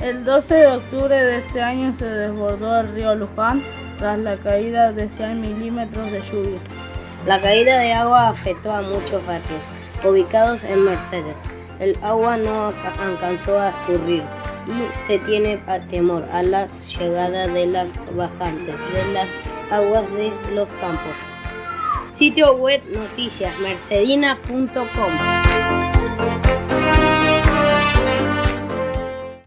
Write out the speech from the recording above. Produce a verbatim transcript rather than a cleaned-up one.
El doce de octubre de este año se desbordó el río Luján tras la caída de cien milímetros de lluvia. La caída de agua afectó a muchos barrios ubicados en Mercedes. El agua no alcanzó a escurrir y se tiene temor a la llegada de las bajantes de las aguas de los campos. Sitio web noticias mercedina punto com.